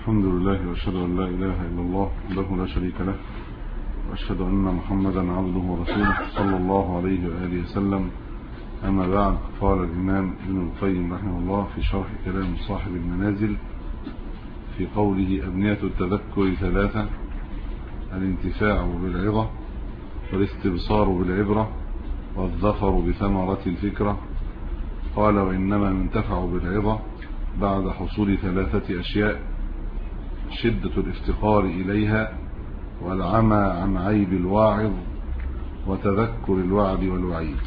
الحمد لله وأشهد أن لا إله إلا الله وحده لا شريك له، وأشهد أن محمدا عبده ورسوله صلى الله عليه وآله وسلم. أما بعد، قال الإمام ابن القيم رحمه الله في شرح كلام صاحب المنازل في قوله: أبنية التذكر ثلاثة: الانتفاع بالعظة، والاستبصار بالعبرة، والظفر بثمرة الفكرة. قال: وإنما ينتفع بالعظة بعد حصول ثلاثة أشياء: شدة الافتقار إليها، والعمى عن عيب الواعظ، وتذكر الوعد والوعيد.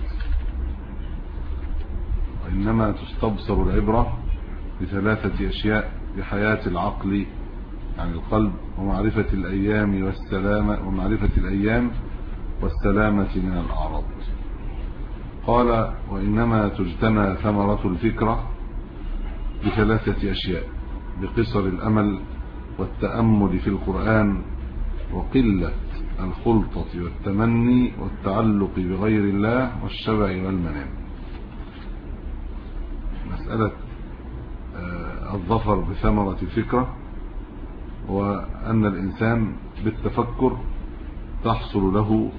وإنما تستبصر العبرة بثلاثة أشياء: بحياة العقل عن القلب، ومعرفة الأيام والسلامة من الأعراض. قال: وإنما تجتنى ثمرة الفكرة بثلاثة أشياء: بقصر الأمل، والتأمل في القرآن، وقلة الخلطة والتمني والتعلق بغير الله والشبع والمنام. مسألة الظفر بثمرة الفكرة، وأن الإنسان بالتفكر تحصل له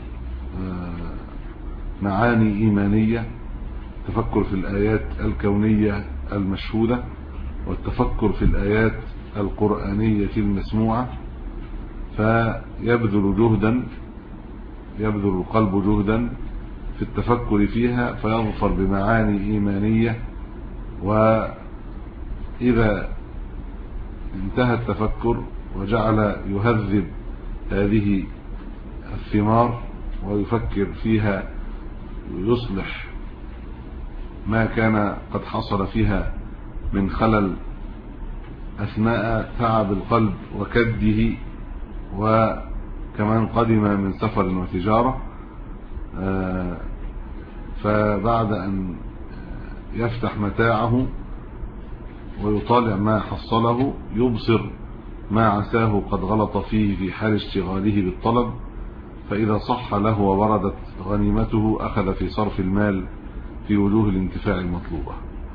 معاني إيمانية: تفكر في الآيات الكونية المشهودة، والتفكر في الآيات القرآنية المسموعة، فيبذل القلب جهدا في التفكر فيها، فيظفر بمعاني إيمانية. وإذا انتهى التفكر وجعل يهذب هذه الثمار ويفكر فيها ويصلح ما كان قد حصل فيها من خلل أثناء تعب القلب وكده، وكمان قدم من سفر وتجارة، فبعد أن يفتح متاعه ويطالع ما حصله، يبصر ما عساه قد غلط فيه في حال اشتغاله بالطلب، فإذا صح له ووردت غنيمته أخذ في صرف المال في وجوه الانتفاع المطلوبة.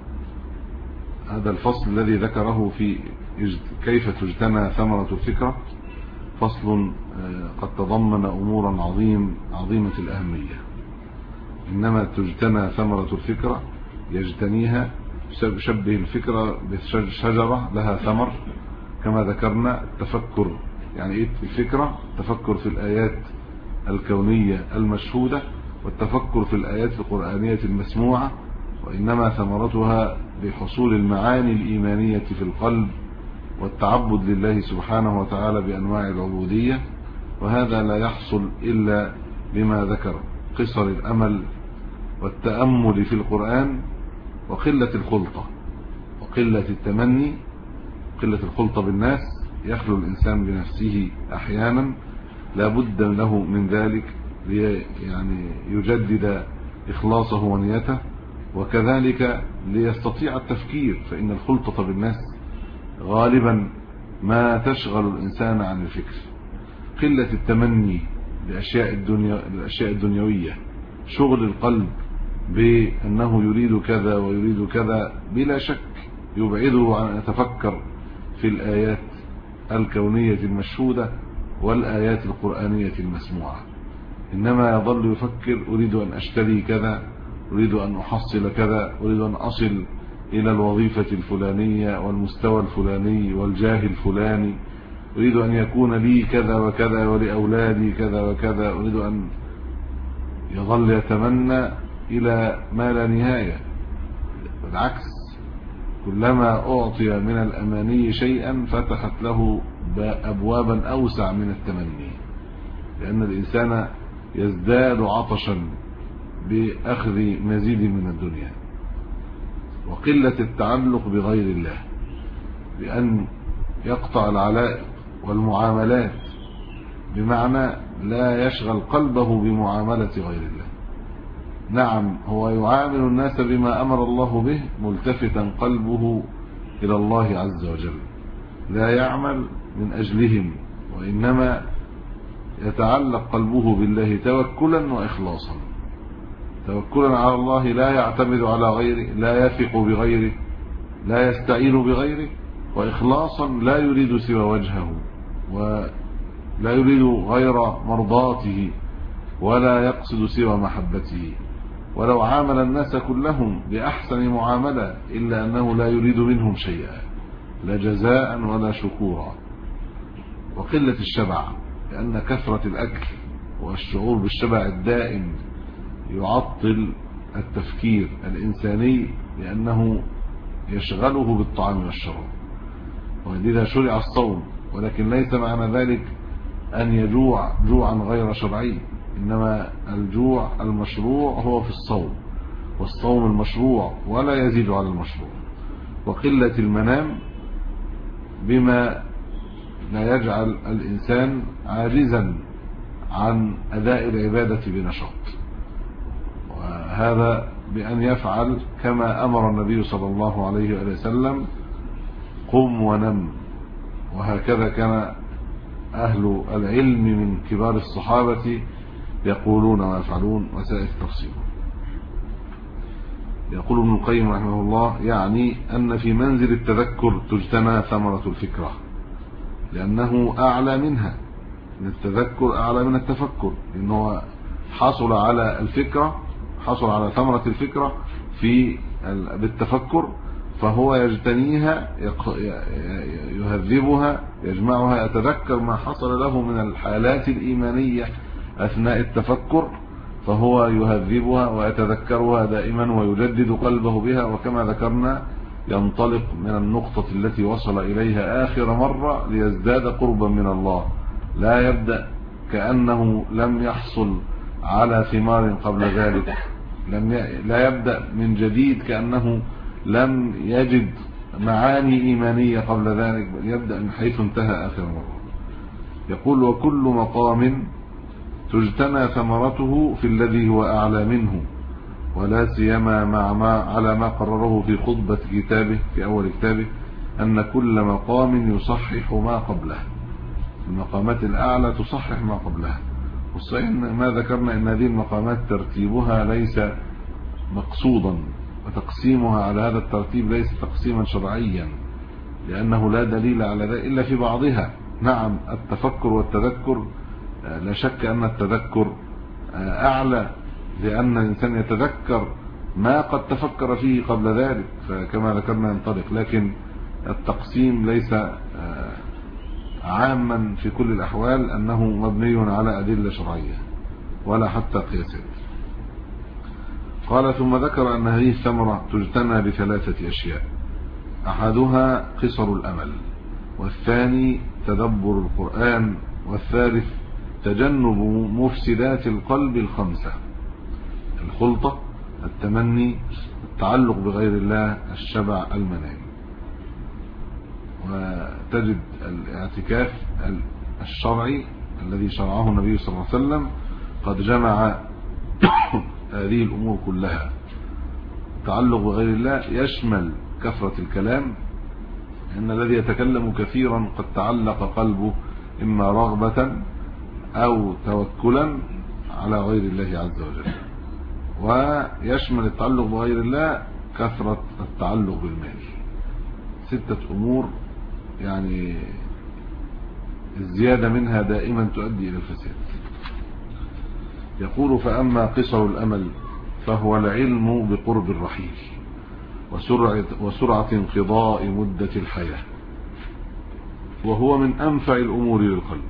هذا الفصل الذي ذكره في كيف تجتنى ثمرة الفكرة فصل قد تضمن أمورا عظيمة الأهمية. إنما تجتنى ثمرة الفكرة، يجتنيها، شبه الفكرة بشجرة لها ثمر كما ذكرنا. التفكر يعني إيه الفكرة؟ تفكر في الآيات الكونية المشهودة، والتفكر في الآيات القرآنية المسموعة، وإنما ثمرتها بحصول المعاني الإيمانية في القلب والتعبد لله سبحانه وتعالى بأنواع العبودية. وهذا لا يحصل إلا بما ذكر: قصر الأمل، والتأمل في القرآن، وقلة الخلطة وقلة التمني. قلة الخلطة بالناس، يخلو الإنسان بنفسه أحيانا، لا بد له من ذلك يعني يجدد إخلاصه ونيته، وكذلك ليستطيع التفكير، فإن الخلطة بالناس غالبا ما تشغل الإنسان عن الفكر. قلة التمني للأشياء الدنيوية، شغل القلب بأنه يريد كذا ويريد كذا، بلا شك يبعده عن أن يتفكر في الآيات الكونية المشهودة والآيات القرآنية المسموعة. إنما يظل يفكر: أريد أن أشتري كذا، أريد أن أحصل كذا، أريد أن أصل إلى الوظيفة الفلانية والمستوى الفلاني والجاه الفلاني، أريد أن يكون لي كذا وكذا ولأولادي كذا وكذا، أريد أن يظل يتمنى إلى ما لا نهاية. بالعكس، كلما أعطي من الأماني شيئا فتحت له أبوابا أوسع من التمني، لأن الإنسان يزداد عطشا بأخذ مزيد من الدنيا. وقلة التعلق بغير الله، بأن يقطع العلائق والمعاملات، بمعنى لا يشغل قلبه بمعاملة غير الله. نعم، هو يعامل الناس بما أمر الله به، ملتفتا قلبه إلى الله عز وجل، لا يعمل من أجلهم، وإنما يتعلق قلبه بالله توكلا وإخلاصا. توكلا على الله، لا يعتمد على غيره، لا يثق بغيره، لا يستعين بغيره، وإخلاصا لا يريد سوى وجهه ولا يريد غير مرضاته ولا يقصد سوى محبته، ولو عامل الناس كلهم بأحسن معاملة إلا أنه لا يريد منهم شيئا لا جزاء ولا شكورا. وقلة الشبع، لأن كثرة الأكل والشعور بالشبع الدائم يعطل التفكير الإنساني، لأنه يشغله بالطعام والشراب. ولذا شرع الصوم، ولكن ليس معنى ذلك أن يجوع جوعا غير شرعي، إنما الجوع المشروع هو في الصوم، والصوم المشروع ولا يزيد على المشروع. وقلة المنام بما لا يجعل الإنسان عاجزا عن أداء العبادة بنشاط، وهذا بأن يفعل كما أمر النبي صلى الله عليه وسلم: قم ونم. وهكذا كان أهل العلم من كبار الصحابة يقولون ويفعلون، وسائر التفصيل. يقول ابن القيم رحمه الله: يعني أن في منزل التذكر تجتنى ثمرة الفكرة، لأنه أعلى منها. التذكر أعلى من التفكر، إنه حصل على الفكرة، حصل على ثمرة الفكرة بالتفكر، فهو يجتنيها يهذبها يجمعها، يتذكر ما حصل له من الحالات الإيمانية أثناء التفكر، فهو يهذبها ويتذكرها دائما ويجدد قلبه بها. وكما ذكرنا ينطلق من النقطة التي وصل إليها آخر مرة ليزداد قربا من الله، لا يبدأ كأنه لم يحصل على ثمار قبل ذلك، لا يبدأ من جديد كأنه لم يجد معاني إيمانية قبل ذلك، بل يبدأ من حيث انتهى آخر مرة. يقول: وكل مقام تجتنى ثمرته في الذي هو أعلى منه، ولا سيما على ما قرره في خطبة كتابه في أول كتابه، أن كل مقام يصحح ما قبله. المقامات الأعلى تصحح ما قبلها. والصحيح ما ذكرنا أن هذه المقامات ترتيبها ليس مقصودا، وتقسيمها على هذا الترتيب ليس تقسيما شرعيا، لأنه لا دليل على ذلك إلا في بعضها. نعم، التفكر والتذكر لا شك أن التذكر أعلى، لأن الإنسان يتذكر ما قد تفكر فيه قبل ذلك، فكما ذكرنا ينطلق. لكن التقسيم ليس عاما في كل الأحوال، أنه مبني على أدلة شرعية ولا حتى قياسات. قال: ثم ذكر أن هذه الثمرة تجتنى بثلاثة أشياء: أحدها قصر الأمل، والثاني تدبر القرآن، والثالث تجنب مفسدات القلب الخمسة: الخلطة، التمني، التعلق بغير الله، الشبع، المنام. وتجد الاعتكاف الشرعي الذي شرعه النبي صلى الله عليه وسلم قد جمع هذه الأمور كلها. التعلق بغير الله يشمل كثرة الكلام، إن الذي يتكلم كثيرا قد تعلق قلبه إما رغبة أو توكلا على غير الله عز وجل. ويشمل التعلق بغير الله كثرة التعلق بالمال. 6 أمور يعني الزيادة منها دائما تؤدي إلى الفساد. يقول: فأما قصر الأمل فهو العلم بقرب الرحيل وسرعة انقضاء مدة الحياة، وهو من أنفع الأمور للقلب.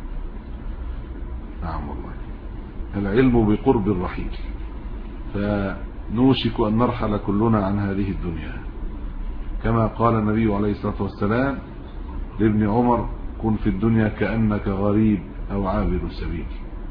نعم والله، العلم بقرب الرحيل، فنوشك أن نرحل كلنا عن هذه الدنيا، كما قال النبي عليه الصلاة والسلام لابن عمر: كن في الدنيا كأنك غريب أو عابر السبيل.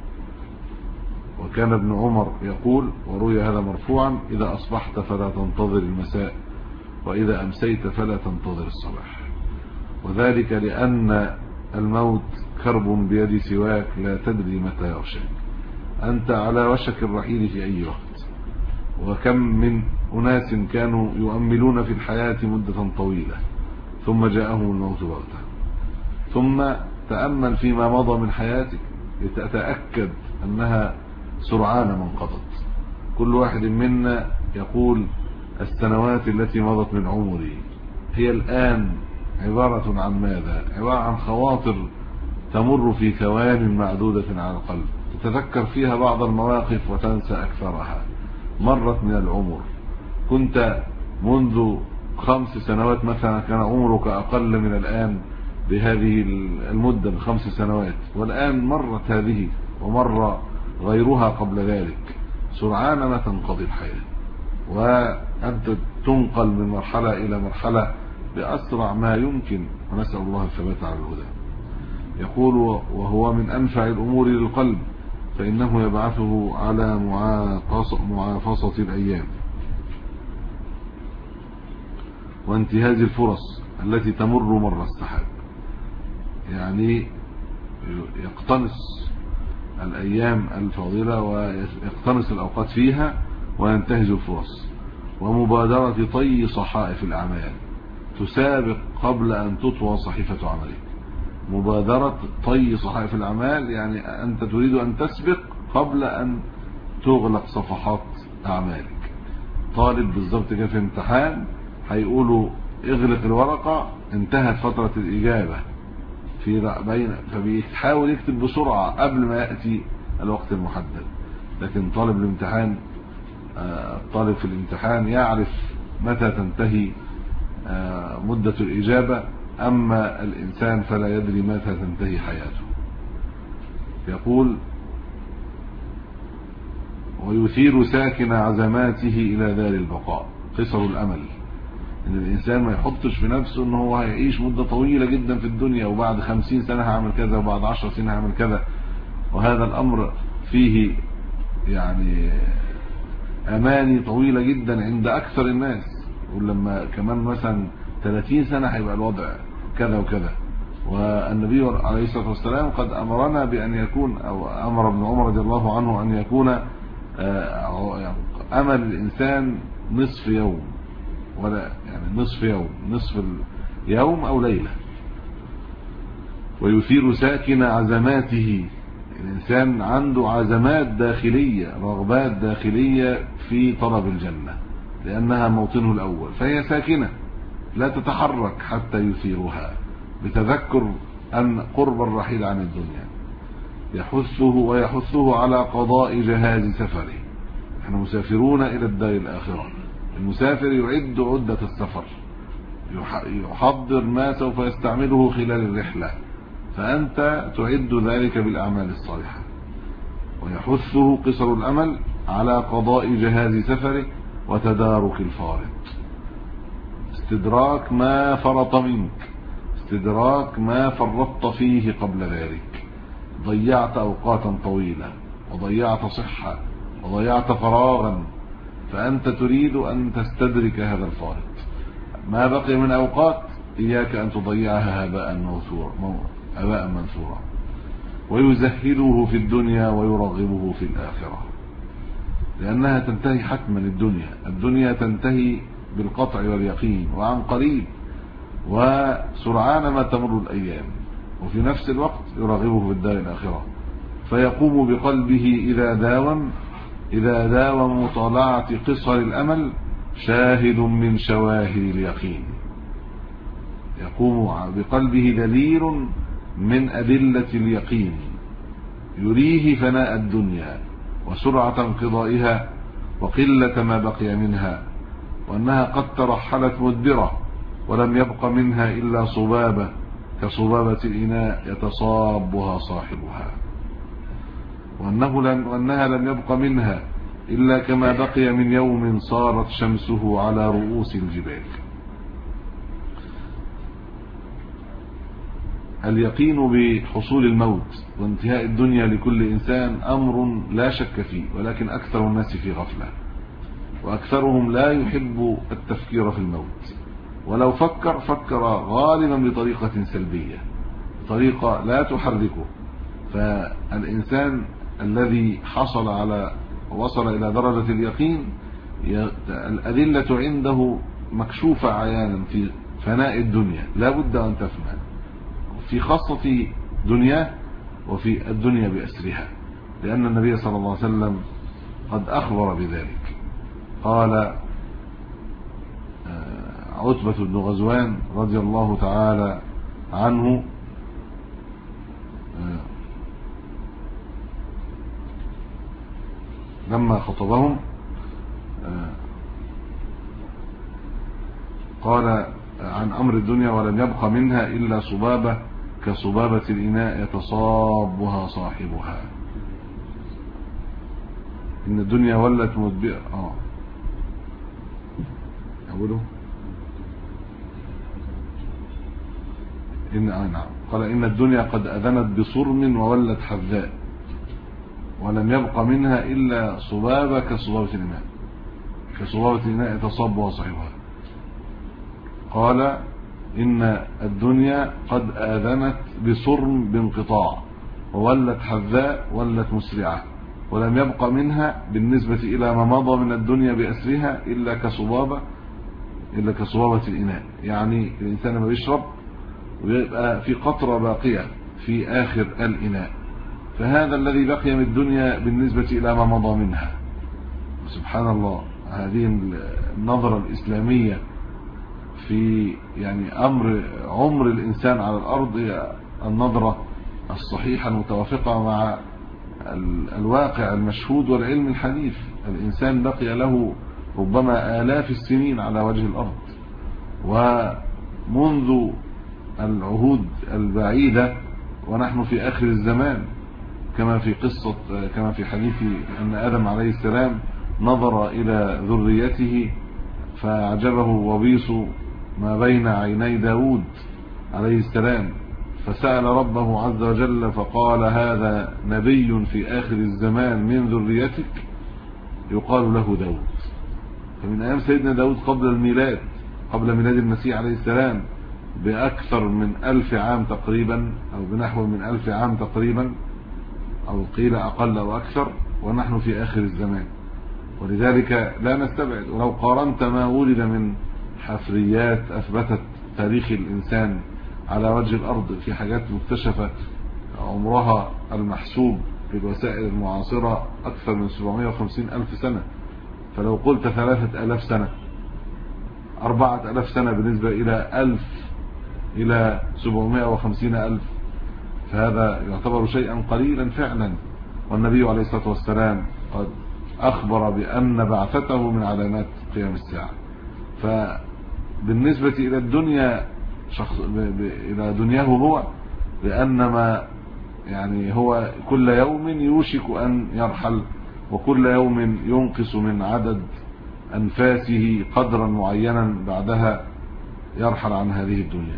وكان ابن عمر يقول، وروي هذا مرفوعا: إذا أصبحت فلا تنتظر المساء، وإذا أمسيت فلا تنتظر الصباح. وذلك لأن الموت كرب بيد سواك لا تدري متى يغشاك، أنت على وشك الرحيل في أي وقت. وكم من أناس كانوا يؤملون في الحياة مدة طويلة ثم جاءهم الموت بغتة. ثم تأمل فيما مضى من حياتك لتتأكد أنها سرعان ما انقضت. كل واحد منا يقول: السنوات التي مضت من عمري هي الآن عبارة عن ماذا؟ عبارة عن خواطر تمر في ثوان معدودة على القلب، تتذكر فيها بعض المواقف وتنسى أكثرها. مرت من العمر، كنت منذ 5 سنوات مثلا كان عمرك أقل من الآن بهذه المدة ب5 سنوات، والآن مرت هذه ومر غيرها قبل ذلك. سرعان ما تنقضي الحياة، وأنت تنقل من مرحلة إلى مرحلة بأسرع ما يمكن، ونسأل الله الثبات على الهدى. يقول: وهو من أنفع الأمور للقلب، فإنه يبعثه على معافصة الأيام وانتهاز الفرص التي تمر مر السحاب. يعني يقتنص الأيام الفاضلة ويقتنص الأوقات فيها وينتهز الفرص. ومبادرة طي صحائف الأعمال، تسابق قبل أن تطوى صحيفة عملك. مبادرة طي صحائف الأعمال يعني أنت تريد أن تسبق قبل أن تغلق صفحات أعمالك. طالب بالضبط كده في امتحان هيقولوا اغلق الورقة، انتهت فترة الإجابة فبيحاول يكتب بسرعة قبل ما يأتي الوقت المحدد. لكن طالب الامتحان، الطالب في الامتحان يعرف متى تنتهي مدة الإجابة، أما الإنسان فلا يدري متى تنتهي حياته. يقول: ويثير ساكن عزماته إلى دار البقاء. قصر الأمل، ان الانسان ما يحطش في نفسه ان هو هيعيش مدة طويلة جدا في الدنيا، وبعد 50 سنة هعمل كذا، وبعد 10 سنين هعمل كذا. وهذا الامر فيه يعني اماني طويلة جدا عند اكثر الناس، ولما كمان مثلا 30 سنة هيبقى الوضع كذا وكذا. والنبي عليه الصلاة والسلام قد امرنا بان يكون، او امر ابن عمر رضي الله عنه ان يكون امل الانسان نصف يوم، ولا يعني نصف يوم، نصف اليوم او ليلة. ويثير ساكن عزماته، الانسان عنده عزمات داخلية، رغبات داخلية في طلب الجنة، لانها موطنه الاول، فهي ساكنة لا تتحرك حتى يثيرها بتذكر ان قرب الرحيل عن الدنيا. ويحثه على قضاء جهاز سفره. احنا مسافرون الى الدار الاخرة. المسافر يعد عدة السفر، يحضر ما سوف يستعمله خلال الرحلة، فأنت تعد ذلك بالأعمال الصالحة. ويحثه قصر الأمل على قضاء جهاز سفره وتدارك الفارط، استدراك ما فرط منك، استدراك ما فرطت فيه قبل ذلك. ضيعت أوقاتا طويلة، وضيعت صحة، وضيعت فراغا، فأنت تريد أن تستدرك هذا الفارط. ما بقي من أوقات إياك أن تضيعها هباء منثورا. ويزهده في الدنيا ويرغبه في الآخرة، لأنها تنتهي حتما. الدنيا تنتهي بالقطع واليقين وعن قريب، وسرعان ما تمر الأيام. وفي نفس الوقت يرغبه في الدار الآخرة، فيقوم بقلبه إذا داوم مطالعة قصر الأمل شاهد من شواهد اليقين. يقوم بقلبه دليل من أدلة اليقين يريه فناء الدنيا وسرعة انقضائها وقلة ما بقي منها، وأنها قد ترحلت مدبرة ولم يبق منها إلا صبابة كصبابة الإناء يتصابها صاحبها، وأنها لم يبق منها إلا كما بقي من يوم صارت شمسه على رؤوس الجبال. اليقين بحصول الموت وانتهاء الدنيا لكل إنسان أمر لا شك فيه، ولكن أكثر الناس في غفلة، وأكثرهم لا يحب التفكير في الموت، ولو فكر غالبا بطريقة سلبية، طريقة لا تحركه. فالإنسان الذي وصل إلى درجة اليقين، الأدلة عنده مكشوفة عيانا في فناء الدنيا، لا بد أن تفنى في خاصة دنياه وفي الدنيا بأسرها، لأن النبي صلى الله عليه وسلم قد أخبر بذلك. قال عتبة بن غزوان رضي الله تعالى عنه لما خطبهم قال عن أمر الدنيا: ولم يبق منها إلا صبابة كصبابة الإناء يتصابها صاحبها. إن الدنيا ولت مدبرة. أقوله نعم. قال: إن الدنيا قد أذنت بصرم وولت حذاء، ولم يبق منها إلا صبابة كصبابة الإناء يتصابها صاحبها. قال: إن الدنيا قد آذنت بصرم بانقطاع، وولت حذاء ولت مسرعة، ولم يبق منها بالنسبة إلى ما مضى من الدنيا بأسرها إلا كصبابة الإناء. يعني الإنسان ما بيشرب ويبقى في قطرة باقية في آخر الإناء، فهذا الذي بقي من الدنيا بالنسبة إلى ما مضى منها. سبحان الله، هذه النظرة الإسلامية في يعني عمر الإنسان على الأرض هي النظرة الصحيحة المتوافقة مع الواقع المشهود والعلم الحديث. الإنسان بقي له ربما آلاف السنين على وجه الأرض، ومنذ العهود البعيدة ونحن في آخر الزمان، كما في حديث أن آدم عليه السلام نظر إلى ذريته فأعجبه وبيص ما بين عيني داود عليه السلام، فسأل ربه عز وجل فقال: هذا نبي في آخر الزمان من ذريتك يقال له داود. فمن أيام سيدنا داود قبل ميلاد المسيح عليه السلام بأكثر من 1000 عام تقريبا، أو بنحو من 1000 عام تقريبا، أو قيل أقل أو أكثر، ونحن في آخر الزمان. ولذلك لا نستبعد، ولو قارنت ما ولد من حفريات أثبتت تاريخ الإنسان على وجه الأرض في حاجات مكتشفة عمرها المحسوب بالوسائل المعاصرة أكثر من 750,000 سنة، فلو قلت 3000 سنة 4000 سنة بالنسبة إلى 750,000، فهذا يعتبر شيئا قليلا فعلا. والنبي عليه الصلاة والسلام قد أخبر بأن بعثته من علامات قيام الساعة. فبالنسبة إلى الدنيا إلى دنياه هو، لأنما يعني هو كل يوم يوشك أن يرحل، وكل يوم ينقص من عدد أنفاسه قدرا معينا بعدها يرحل عن هذه الدنيا.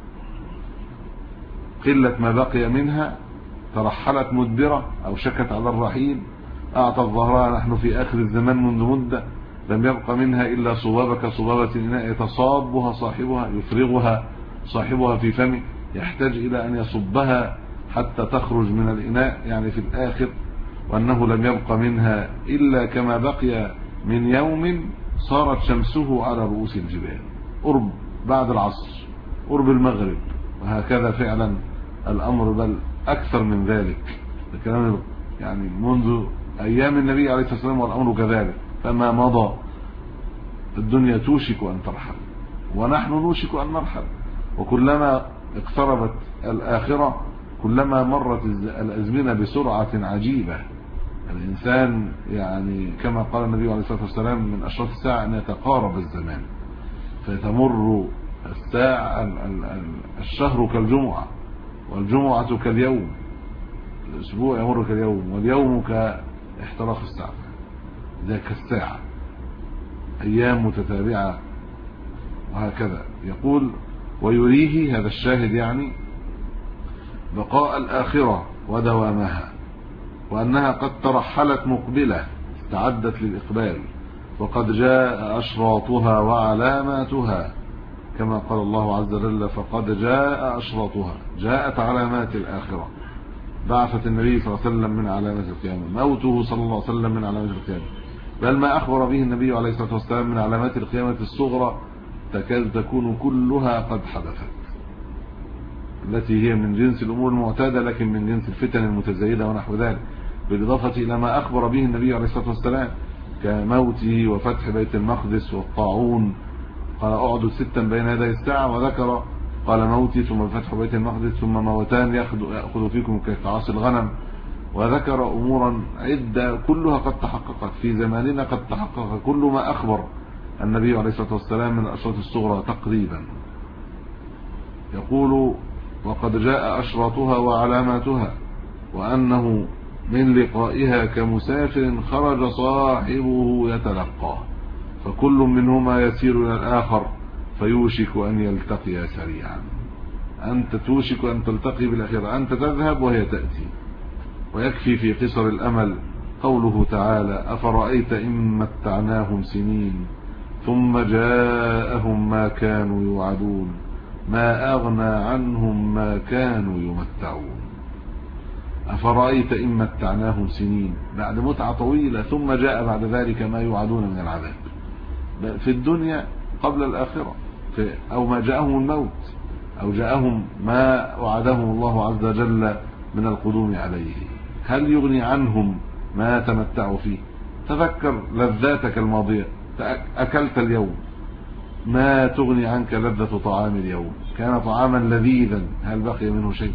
قلة ما بقي منها، ترحلت مدبرة أو شكت على الرحيل، أعطت ظهرها. نحن في آخر الزمان منذ مدة لم يبق منها إلا صبابة كصبابة الإناء يتصابها صاحبها، يفرغها صاحبها في فمه، يحتاج إلى أن يصبها حتى تخرج من الإناء يعني في الآخر. وأنه لم يبق منها إلا كما بقي من يوم صارت شمسه على رؤوس الجبال، قرب بعد العصر، قرب المغرب، وهكذا فعلا الأمر، بل أكثر من ذلك. الكلام يعني منذ أيام النبي عليه الصلاة والسلام والأمر كذلك. فما مضى الدنيا توشك أن ترحل، ونحن نوشك أن نرحل. وكلما اقتربت الآخرة كلما مرت الأزمنة بسرعة عجيبة. الإنسان يعني كما قال النبي عليه الصلاة والسلام: من أشراط الساعة أن يتقارب الزمان، فتمر الساعة الشهر كالجمعة، والجمعة كاليوم، الأسبوع يمر كاليوم، واليوم كاحتراق الساعة، ذاك الساعة، أيام متتابعة. وهكذا يقول: ويريه، هذا الشاهد يعني، بقاء الآخرة ودوامها، وأنها قد ترحلت مقبلة، استعدت للإقبال، وقد جاء أشراطها وعلاماتها، كما قال الله عز وجل: فقد جاء أشراطها. جاءت علامات الآخرة، بعثة النبي صلى الله عليه وسلم من علامات القيامة، موته صلى الله عليه وسلم من علامات القيامة، بل ما أخبر به النبي عليه الصلاة والسلام من علامات القيامة الصغرى تكاد تكون كلها قد حدثت، التي هي من جنس الأمور المعتادة، لكن من جنس الفتن المتزايدة ونحو ذلك، بالإضافة إلى ما أخبر به النبي عليه الصلاة والسلام كموته وفتح بيت المقدس والطاعون قال اعدوا 6 بين يدي الساعة، وذكر قال موتي ثم فتح بيت المقدس ثم موتان يأخذ فيكم كعاصي الغنم، وذكر أمورا عدة كلها قد تحققت في زماننا، قد تحقق كل ما أخبر النبي عليه الصلاة والسلام من الأشراط الصغرى تقريبا. يقول وقد جاء أشراطها وعلاماتها، وأنه من لقائها كمسافر خرج صاحبه يتلقاه، فكل منهما يسير إلى الآخر فيوشك أن يلتقيا سريعا. أنت توشك أن تلتقي بالأخير، أنت تذهب وهي تأتي. ويكفي في قصر الأمل قوله تعالى أفرأيت إن متعناهم سنين ثم جاءهم ما كانوا يوعدون ما أغنى عنهم ما كانوا يمتعون. أفرأيت إن متعناهم سنين، بعد متعة طويلة ثم جاء بعد ذلك ما يوعدون من العذاب في الدنيا قبل الآخرة، أو ما جاءهم الموت، أو جاءهم ما وعدهم الله عز وجل من القدوم عليه. هل يغني عنهم ما تمتعوا فيه؟ تذكر لذاتك الماضية، أكلت اليوم، ما تغني عنك لذة طعام اليوم، كان طعاما لذيذا، هل بقي منه شيء؟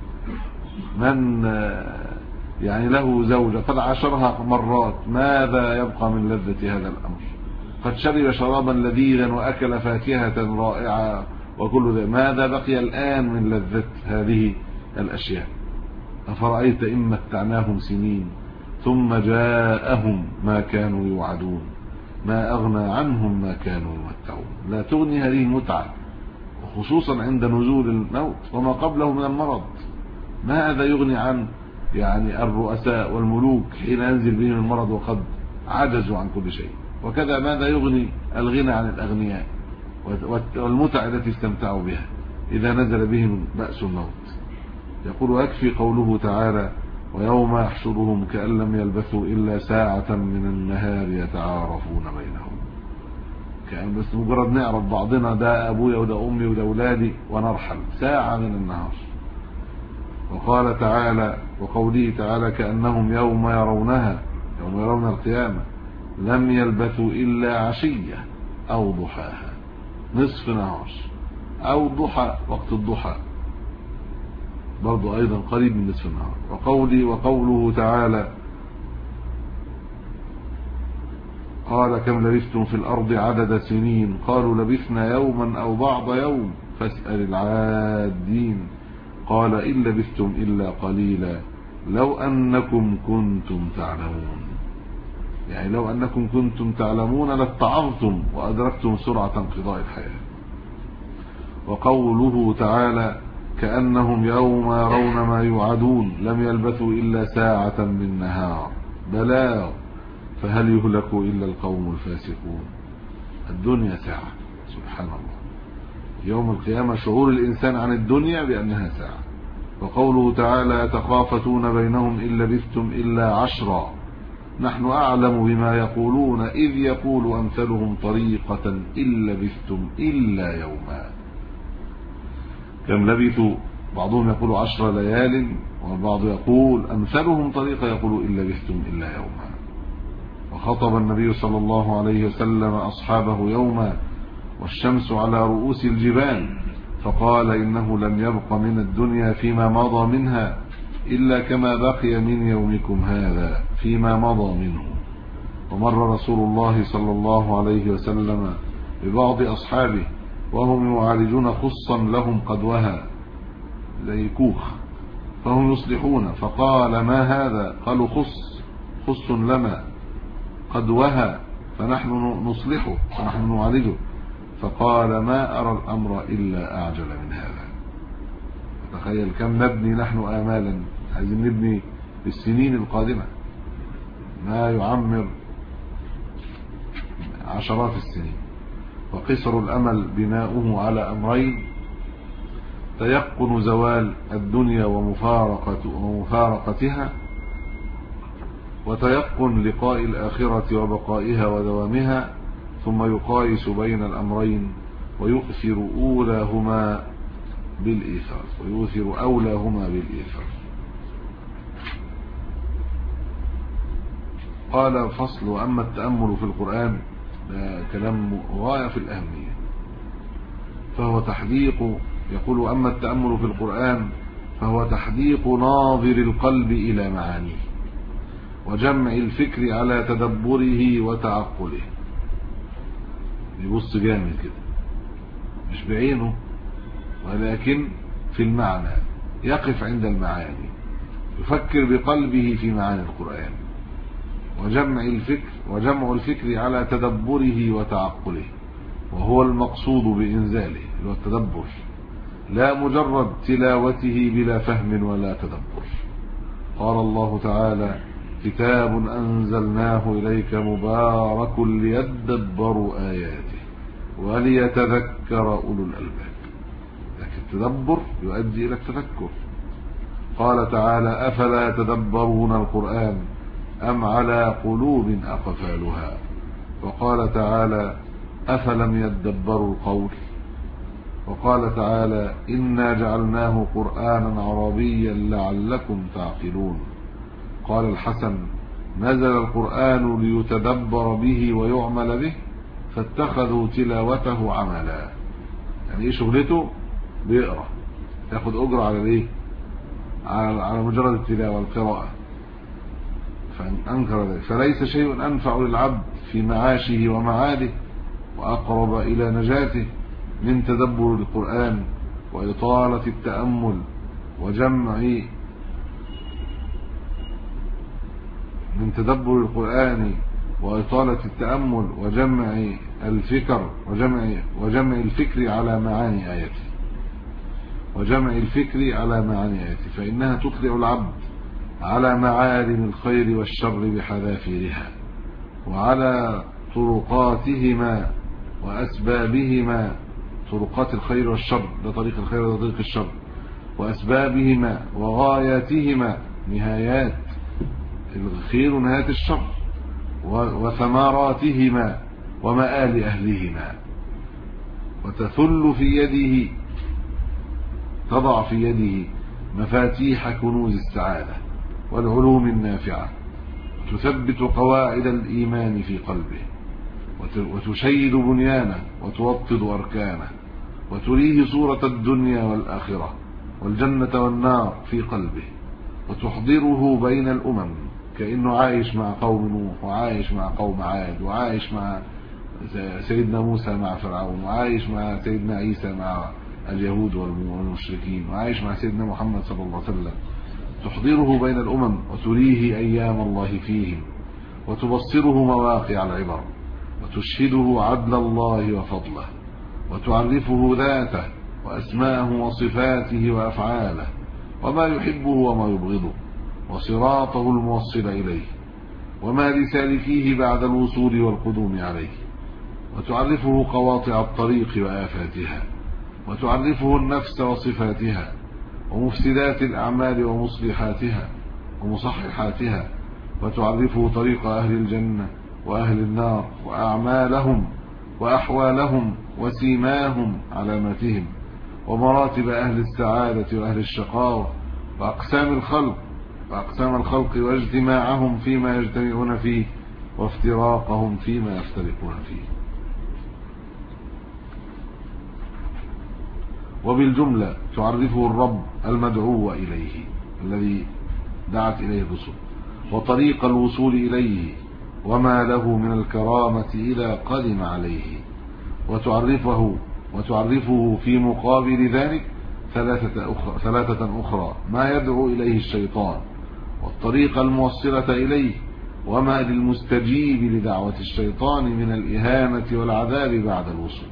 من يعني له زوجة قد عاشرها مرات، ماذا يبقى من لذة هذا الأمر؟ قد شرب شرابا لذيذا وأكل فاكهة رائعة وكل ذلك، ماذا بقي الآن من لذة هذه الأشياء؟ أفرأيت إن متعناهم سنين ثم جاءهم ما كانوا يوعدون ما أغنى عنهم ما كانوا يمتعون. لا تغني هذه المتعة، خصوصا عند نزول الموت وما قبله من المرض. ماذا يغني عن يعني الرؤساء والملوك حين ينزل بهم المرض وقد عجزوا عن كل شيء؟ وكذا ماذا يغني الغنى عن الأغنياء والمتع التي استمتعوا بها إذا نزل بهم بأس الموت؟ يقول يكفي قوله تعالى ويوم يحشرهم كأن لم يلبثوا إلا ساعة من النهار يتعارفون بينهم. كأن بس مجرد نعرف بعضنا، ده أبويا وده أمي وده أولادي ونرحل، ساعة من النهار. وقال تعالى وقوله تعالى كأنهم يوم يرونها، يوم يرون القيامة، لم يلبثوا إلا عشية أو ضحاها، نصف نهار أو ضحى، وقت الضحى برضو أيضا قريب من نصف النهار. وقوله تعالى قال كم لبثتم في الأرض عدد سنين قالوا لبثنا يوما أو بعض يوم فاسأل العادين قال إن لبثتم إلا قليلا لو أنكم كنتم تعلمون. يعني لو أنكم كنتم تعلمون لاتعظتم وأدركتم سرعة انقضاء الحياة. وقوله تعالى كأنهم يوم يرون ما يوعدون لم يلبثوا إلا ساعة من نهار بلاغ فهل يهلك إلا القوم الفاسقون. الدنيا ساعة، سبحان الله. يوم القيامة شعور الإنسان عن الدنيا بأنها ساعة. وقوله تعالى يتخافتون بينهم إن لبثتم إلا عشرا نحن أعلم بما يقولون إذ يقول أمثلهم طريقة إن لبثتم إلا يوما. كم لبثوا؟ بعضهم يقول 10 ليال، والبعض يقول أمثلهم طريقة يقول إن لبثتم إلا يوما. وخطب النبي صلى الله عليه وسلم أصحابه يوما والشمس على رؤوس الجبال فقال إنه لم يبق من الدنيا فيما مضى منها إلا كما بقي من يومكم هذا فيما مضى منه. ومر رسول الله صلى الله عليه وسلم ببعض أصحابه وهم يعالجون خصا لهم قد وهى زي كوخ فهم يصلحون، فقال ما هذا؟ قالوا خص لنا قد وهى فنحن نصلحه فنحن نعالجه. فقال ما أرى الأمر إلا أعجل من هذا. تخيل كم نبني نحن آمالا، عايزين نبني في السنين القادمة ما يعمر عشرات السنين. وقصر الأمل بناؤه على أمرين: تيقن زوال الدنيا ومفارقتها، وتيقن لقاء الآخرة وبقائها ودوامها. ثم يقايس بين الأمرين ويؤثر أولاهما بالإيثار. قال فصل: أما التأمل في القرآن كلام غاية في الأهمية. فهو تحديق. يقول أما التأمل في القرآن فهو تحديق ناظر القلب إلى معانيه وجمع الفكر على تدبره وتعقله. يبص جامد كده مش بعينه ولكن في المعنى، يقف عند المعاني، يفكر بقلبه في معاني القرآن، وجمع الفكر على تدبره وتعقله، وهو المقصود بإنزاله اللي هو التدبر، لا مجرد تلاوته بلا فهم ولا تدبر. قال الله تعالى: كتاب أنزلناه إليك مبارك ليدبروا آياته وليتذكر أولو الألباب. لكن التدبر يؤدي إلى التذكر. قال تعالى: أفلا يتدبرون القرآن أم على قلوب أقفالها. وقال تعالى: أفلم يدبروا القول. وقال تعالى: إنا جعلناه قرآنا عربيا لعلكم تعقلون. قال الحسن: نزل القرآن ليتدبر به ويعمل به فاتخذوا تلاوته عملا. يعني ايه شغلته؟ بيقرأ، ياخد أجر على الايه؟ على مجرد التلاوة والقراءة. فأنكر ذلك. فليس شيء أنفع للعبد في معاشه ومعاده وأقرب إلى نجاته من تدبر القرآن وإطالة التأمل وجمع وجمع الفكر على معاني آياته. فإنها تطلع العبد على معالم الخير والشر بحذافيرها وعلى طرقاتهما وأسبابهما. طرقات الخير والشر، ده طريق الخير وده طريق الشر، وأسبابهما وغاياتهما، نهايات الخير ونهايات الشر، وثمراتهما ومآل أهلهما. وتثل في يده، تضع في يده مفاتيح كنوز السعادة والعلوم النافعة، وتثبت قواعد الإيمان في قلبه، وتشيد بنيانه وتوطد أركانه، وتريه صورة الدنيا والآخرة والجنة والنار في قلبه، وتحضره بين الأمم كأنه عايش مع قوم نوح، وعايش مع قوم عاد، وعايش مع سيدنا موسى مع فرعون، وعايش مع سيدنا عيسى مع اليهود والمشركين، وعايش مع سيدنا محمد صلى الله عليه وسلم. تحضره بين الأمم وتريه أيام الله فيهم، وتبصره مواقع العبر، وتشهده عدل الله وفضله، وتعرفه ذاته وأسماءه وصفاته وأفعاله وما يحبه وما يبغضه وصراطه الموصل إليه وما لسالكيه بعد الوصول والقدوم عليه، وتعرفه قواطع الطريق وآفاتها، وتعرفه النفس وصفاتها ومفسدات الأعمال ومصلحاتها ومصححاتها، وتعرفه طريق أهل الجنة وأهل النار وأعمالهم وأحوالهم وسيماهم علاماتهم، ومراتب أهل السعادة وأهل الشقاوة، وأقسام الخلق واجتماعهم فيما يجتمعون فيه وافتراقهم فيما يفترقون فيه. وبالجملة تعرفه الرب المدعو إليه الذي دعت إليه الرسل، وطريق الوصول إليه وما له من الكرامة إذا قدم عليه، وتعرفه في مقابل ذلك ثلاثة أخرى ما يدعو إليه الشيطان، والطريق الموصلة إليه، وما للمستجيب لدعوة الشيطان من الإهانة والعذاب بعد الوصول.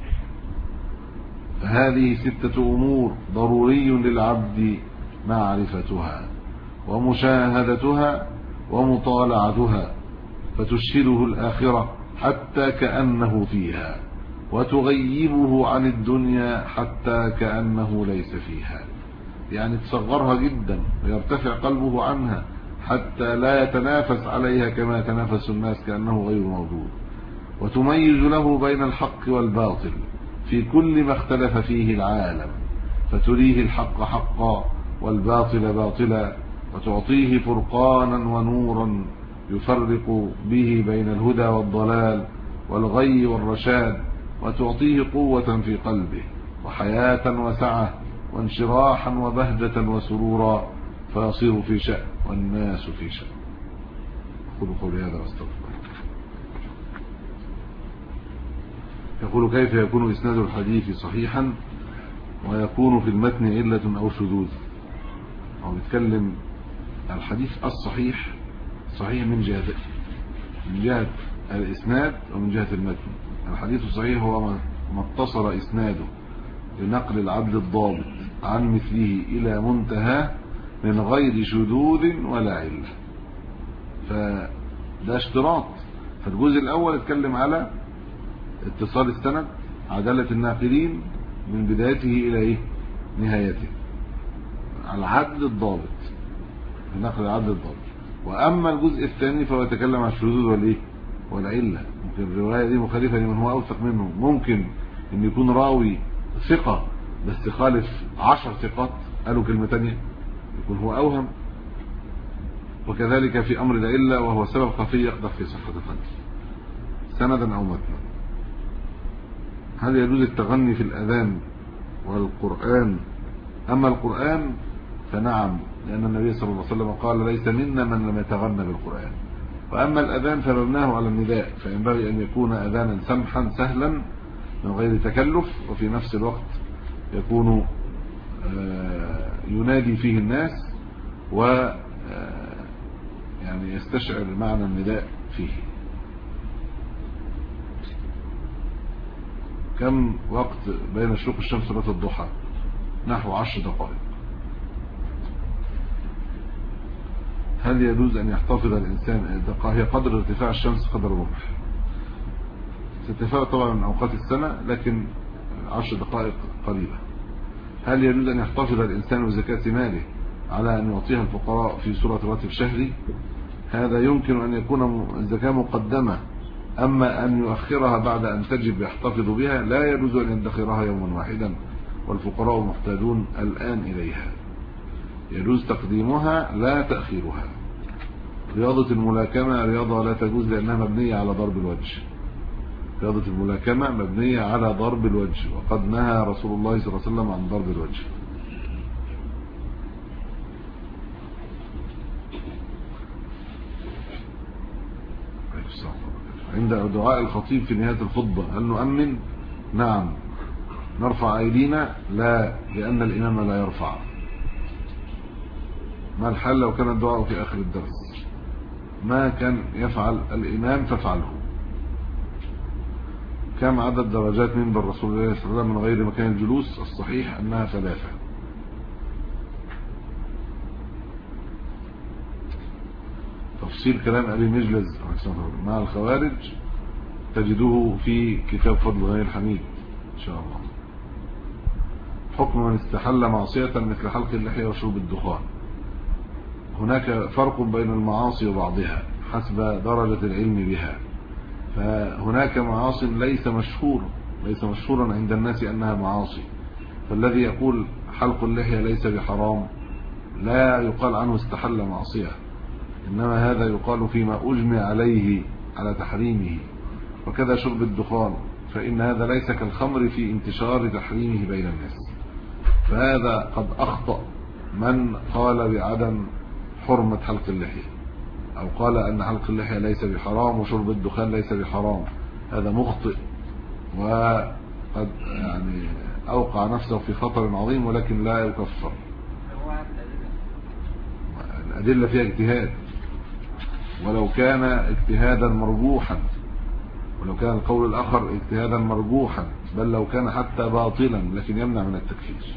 فهذه 6 أمور ضروري للعبد معرفتها ومشاهدتها ومطالعتها، فتشهده الآخرة حتى كأنه فيها، وتغيبه عن الدنيا حتى كأنه ليس فيها. يعني تصغرها جدا ويرتفع قلبه عنها حتى لا يتنافس عليها كما يتنافس الناس كأنه غير موجود، وتميز له بين الحق والباطل في كل ما اختلف فيه العالم، فتريه الحق حقا والباطل باطلا، وتعطيه فرقانا ونورا يفرق به بين الهدى والضلال والغي والرشاد، وتعطيه قوة في قلبه وحياة وسعة وانشراحا وبهجة وسرورا، فيصير في شأن والناس في شأن. أقول قولي هذا واستغفر. يقول: كيف يكون إسناد الحديث صحيحا ويكون في المتن علة أو شذوذ؟ هو بيتكلم الحديث الصحيح صحيح من جهة الإسناد ومن جهة المتن. الحديث الصحيح هو ما اتصل إسناده لنقل العدل الضابط عن مثله إلى منتهى من غير شذوذ ولا علة، فده اشتراط. فالجزء الأول اتكلم على اتصال السند، عدالة الناقلين من بدايته إلى نهايته، العدل الضابط، نقل العدل الضابط. وأما الجزء الثاني فهو يتكلم عن الشذوذ والعلة. ممكن الرواية دي مخالفة لمن هو أوثق منه، ممكن أن يكون راوي ثقة بس خالف 10 ثقات قالوا كلمة تانية، يكون هو أوهم. وكذلك في أمر العلة، وهو سبب خفي يقدح في صحة الحديث سندا أو متنا. هل يجوز التغني في الأذان والقرآن؟ أما القرآن فنعم، لأن النبي صلى الله عليه وسلم قال: ليس منا من لم يتغنى بالقرآن. وأما الأذان فمبناه على النداء، فينبغي أن يكون أذانا سمحا سهلا من غير تكلف، وفي نفس الوقت يكون ينادي فيه الناس و يعني يستشعر معنى النداء فيه. كم وقت بين شروق الشمس وصلاة الضحى؟ نحو 10 دقائق. هل يجوز أن يحتفظ الإنسان هي قدر ارتفاع الشمس قدر الرمح، ارتفاع طبعا من أوقات السنة، لكن 10 دقائق قليلة. هل يجوز أن يحتفظ الإنسان بزكاة ماله على أن يعطيها الفقراء في صورة راتب شهري؟ هذا يمكن أن يكون الزكاة مقدمة، أما أن يؤخرها بعد أن تجب يحتفظ بها لا يجوز أن يدخرها يوما واحدا، والفقراء محتاجون الآن إليها. يجوز تقديمها لا تأخيرها. رياضة الملاكمة رياضة لا تجوز لأنها مبنية على ضرب الوجه. رياضة الملاكمة مبنية على ضرب الوجه، وقد نهى رسول الله صلى الله عليه وسلم عن ضرب الوجه. عند دعاء الخطيب في نهاية الخطبة هل نؤمن؟ نعم. نرفع أيدينا؟ لا، لأن الإمام لا يرفع. ما الحل لو كان الدعاء في آخر الدرس؟ ما كان يفعل الإمام فافعله. كم عدد درجات منبر رسول الله صلى الله عليه وسلم من غير مكان الجلوس؟ الصحيح أنها 3. تفصيل كلام أبي مجلز مع الخوارج تجدوه في كتاب فضل غني الحميد إن شاء الله. حكم من استحل معصية مثل حلق اللحية وشرب الدخان. هناك فرق بين المعاصي وبعضها حسب درجة العلم بها. فهناك معاصي ليس مشهورا عند الناس أنها معاصي، فالذي يقول حلق اللحية ليس بحرام لا يقال عنه استحل معصية، إنما هذا يقال فيما أجمع عليه على تحريمه. وكذا شرب الدخان، فإن هذا ليس كالخمر في انتشار تحريمه بين الناس. فهذا قد أخطأ من قال بعدم حرمة حلق اللحية، أو قال أن حلق اللحية ليس بحرام وشرب الدخان ليس بحرام. هذا مخطئ، وقد يعني أوقع نفسه في خطر عظيم، ولكن لا يكفر. الأدلة فيها اجتهاد، ولو كان اجتهادا مرجوحا، ولو كان القول الآخر اجتهادا مرجوحا، بل لو كان حتى باطلا لكن يمنع من التكفير.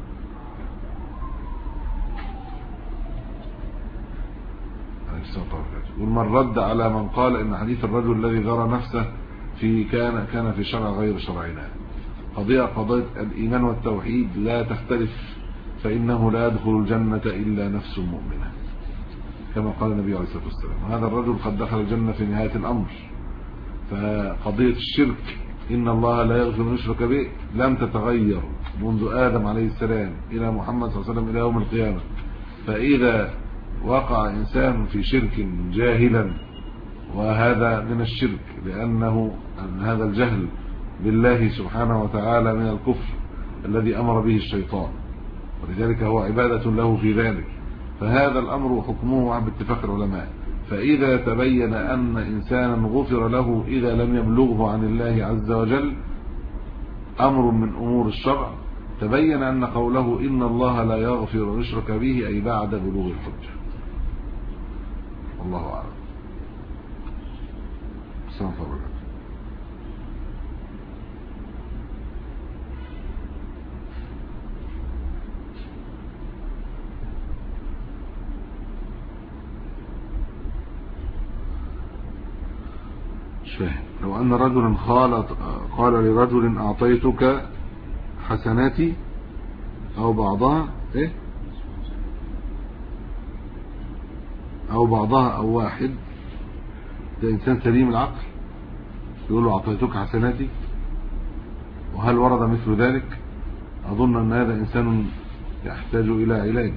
ومن رد على من قال إن حديث الرجل الذي ذرى نفسه كان في شرع غير شرعنا. قضية الإيمان والتوحيد لا تختلف، فإنه لا يدخل الجنة إلا نفس مؤمنة كما قال النبي عليه الصلاة والسلام. هذا الرجل قد دخل الجنة في نهاية الأمر. فقضية الشرك إن الله لا يغفر أن يشرك به لم تتغير منذ آدم عليه السلام إلى محمد صلى الله عليه وسلم إلى يوم القيامة. فإذا وقع إنسان في شرك جاهلا، وهذا من الشرك لأنه هذا الجهل بالله سبحانه وتعالى من الكفر، الذي أمر به الشيطان، ولذلك هو عبادة له في ذلك. فهذا الأمر حكمه باتفاق العلماء. فإذا تبين أن إنسانا غفر له إذا لم يبلغه عن الله عز وجل أمر من أمور الشرع، تبين أن قوله إن الله لا يغفر أن يشرك به أي بعد بلوغ الحجة. والله أعلم. استغفر الله. مش فاهم. لو أن رجلا قال لرجل أعطيتك حسناتي أو بعضها إيه أو بعضها أو واحد، ده إنسان سليم العقل يقول له أعطيتك حسناتي؟ وهل ورد مثل ذلك؟ أظن أن هذا إنسان يحتاج إلى علاج.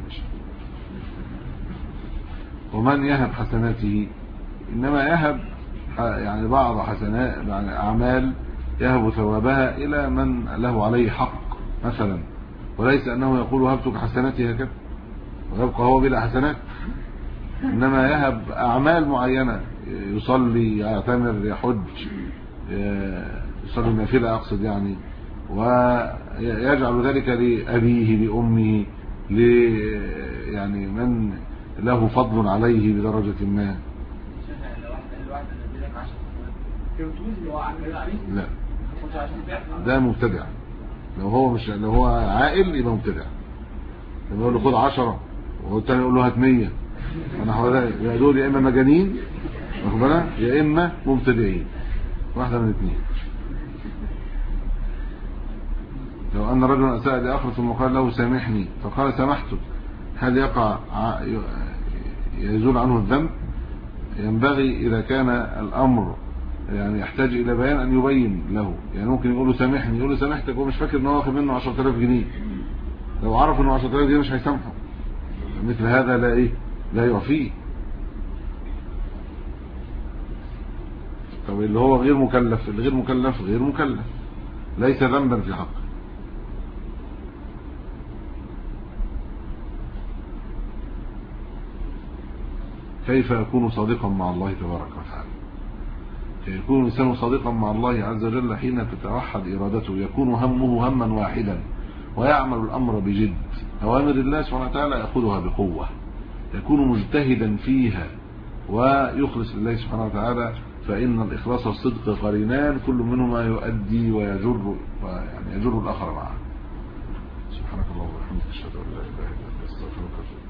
ومن يهب حسناته إنما يهب يعني بعض حسنات، يعني أعمال يهب ثوابها إلى من له عليه حق مثلا، وليس أنه يقول وهبتك حسناتي هكذا ويبقى هو بلا حسنات. إنما يهب أعمال معينة، يصلي، يعتمر، يحج، يصلي نافلة أقصد يعني، ويجعل ذلك لأبيه لأمه يعني من له فضل عليه بدرجة ما. لا ده مبتدع. لو هو عاقل يبقى مبتدع. لما يقول له خد 10 والتاني يقول له هات 100 ونحو ذلك، يا دول يا اما مجانين واخد بالك يا اما مبتدعين، واحده من الاثنين. لو ان رجلا اساء لاخر ثم قال له سامحني فقال سامحتك، هل يقع يزول عنه الذنب؟ ينبغي اذا كان الامر يعني يحتاج الى بيان ان يبين له. يعني ممكن يقول له سامحني، يقول له سامحتك وهو مش فاكر ان هو واخد منه 10000 جنيه. لو عرف انه 10000 جنيه مش هيسامحه. مثل هذا لا يعفيه. طب اللي هو غير مكلف، الغير مكلف غير مكلف ليس ذنبا في حقه. كيف يكون صادقا مع الله تبارك وتعالى؟ يكون الإنسان صادقا مع الله عز وجل حين تتوحد إرادته، يكون همه هما واحدا ويعمل الأمر بجد. أوامر الله سبحانه وتعالى يأخذها بقوة، يكون مجتهدا فيها ويخلص لله سبحانه وتعالى. فإن الإخلاص والصدق قرينان، كل منهما يؤدي ويجر الآخر معه. سبحانك اللهم وبحمدك أشهد أن لا إله إلا أنت أستغفرك.